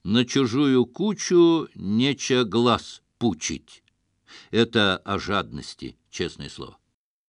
На чужую кучу нече глаз пучить. Это о жадности, честное слово.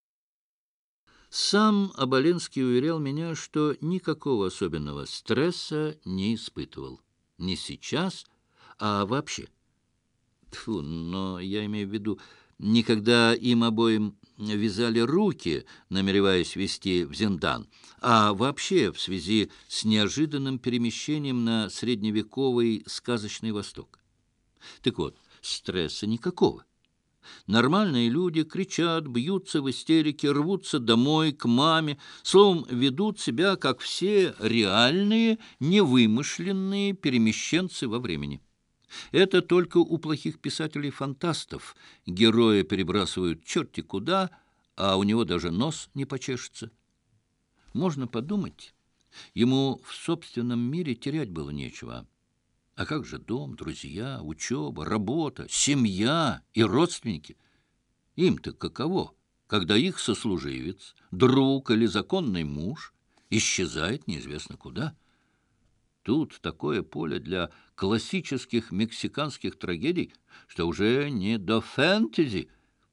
Сам Оболенский уверял меня, что никакого особенного стресса не испытывал. Не сейчас, а вообще. Тьфу, но я имею в виду, никогда им обоим вязали руки, намереваясь везти в Зиндан, а вообще в связи с неожиданным перемещением на средневековый сказочный Восток. Так вот, стресса никакого. Нормальные люди кричат, бьются в истерике, рвутся домой, к маме, словом, ведут себя, как все реальные, невымышленные перемещенцы во времени. Это только у плохих писателей-фантастов герои перебрасывают черти куда, а у него даже нос не почешется. Можно подумать, ему в собственном мире терять было нечего. А как же дом, друзья, учеба, работа, семья и родственники? Им-то каково, когда их сослуживец, друг или законный муж исчезает неизвестно куда? Тут такое поле для классических мексиканских трагедий, что уже не до фэнтези.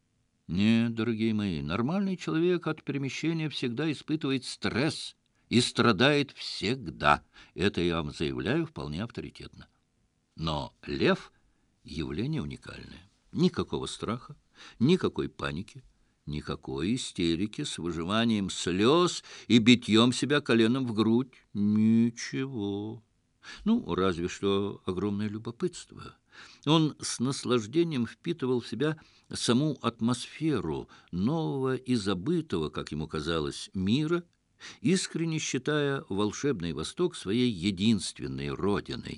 Нет, дорогие мои, нормальный человек от перемещения всегда испытывает стресс и страдает всегда. Это я вам заявляю вполне авторитетно. Но лев — явление уникальное. Никакого страха, никакой паники, никакой истерики с выжиманием слез и битьем себя коленом в грудь. Ничего. Ну, разве что огромное любопытство. Он с наслаждением впитывал в себя саму атмосферу нового и забытого, как ему казалось, мира, искренне считая волшебный Восток своей единственной родиной.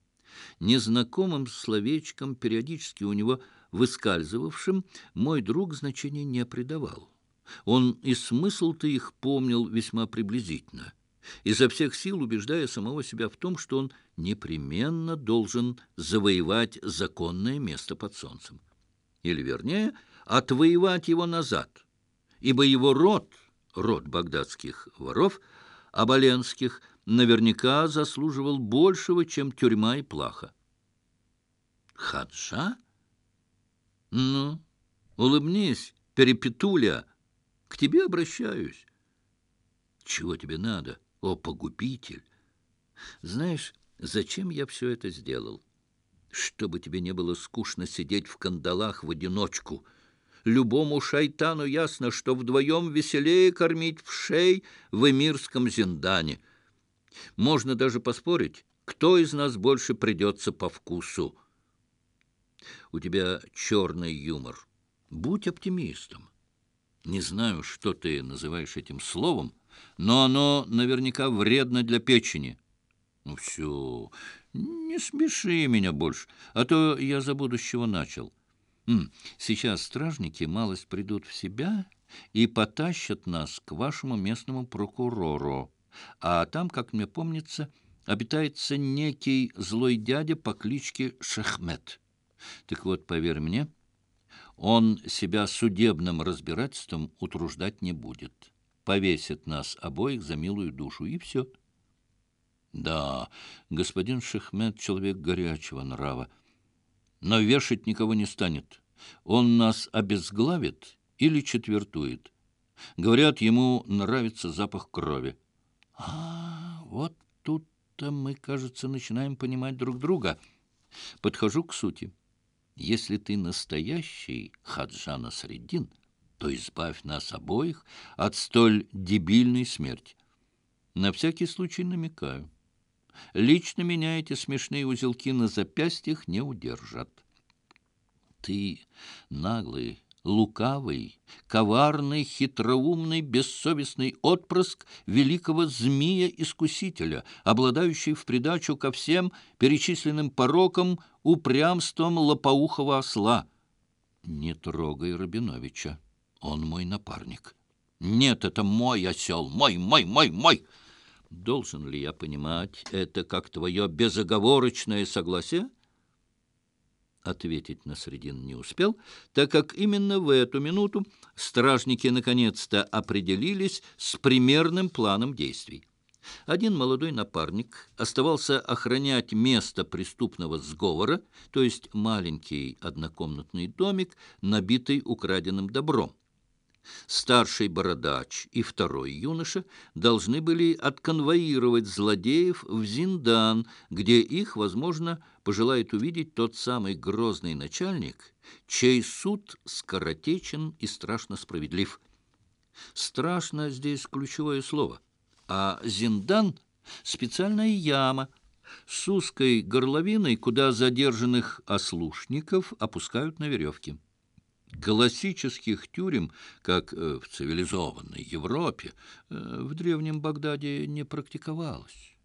Незнакомым словечком, периодически у него выскальзывавшим, мой друг значения не придавал. Он и смысл-то их помнил весьма приблизительно, изо всех сил убеждая самого себя в том, что он непременно должен завоевать законное место под солнцем. Или, вернее, отвоевать его назад, ибо его род багдадских воров, оболенских, наверняка заслуживал большего, чем тюрьма и плаха. Хаджа? Ну, улыбнись, Перепетуля, к тебе обращаюсь. Чего тебе надо, о погубитель? Знаешь, зачем я все это сделал? Чтобы тебе не было скучно сидеть в кандалах в одиночку. Любому шайтану ясно, что вдвоем веселее кормить вшей в эмирском зиндане. Можно даже поспорить, кто из нас больше придется по вкусу. У тебя черный юмор. Будь оптимистом. Не знаю, что ты называешь этим словом, но оно наверняка вредно для печени. Ну все, не смеши меня больше, а то я забуду, с чего начал. Сейчас стражники малость придут в себя и потащат нас к вашему местному прокурору. А там, как мне помнится, обитается некий злой дядя по кличке Шахмет. Так вот, поверь мне, он себя судебным разбирательством утруждать не будет. Повесит нас обоих за милую душу, и все. Да, господин Шахмет — человек горячего нрава, но вешать никого не станет. Он нас обезглавит или четвертует. Говорят, ему нравится запах крови. Вот тут-то мы, кажется, начинаем понимать друг друга. Подхожу к сути. Если ты настоящий Хаджа Насреддин, то избавь нас обоих от столь дебильной смерти. На всякий случай намекаю. Лично меня эти смешные узелки на запястьях не удержат. Ты наглый, лукавый, коварный, хитроумный, бессовестный отпрыск великого змея-искусителя, обладающий в придачу ко всем перечисленным порокам упрямством лопоухого осла. Не трогай Рабиновича, он мой напарник. Нет, это мой осел, мой. Должен ли я понимать это как твое безоговорочное согласие? Ответить Насреддин не успел, так как именно в эту минуту стражники наконец-то определились с примерным планом действий. Один молодой напарник оставался охранять место преступного сговора, то есть маленький однокомнатный домик, набитый украденным добром. Старший бородач и второй юноша должны были отконвоировать злодеев в Зиндан, где их, возможно, пожелает увидеть тот самый грозный начальник, чей суд скоротечен и страшно справедлив. «Страшно» здесь ключевое слово, а «Зиндан» — специальная яма с узкой горловиной, куда задержанных ослушников опускают на веревки. Классических тюрем, как в цивилизованной Европе, в древнем Багдаде не практиковалось.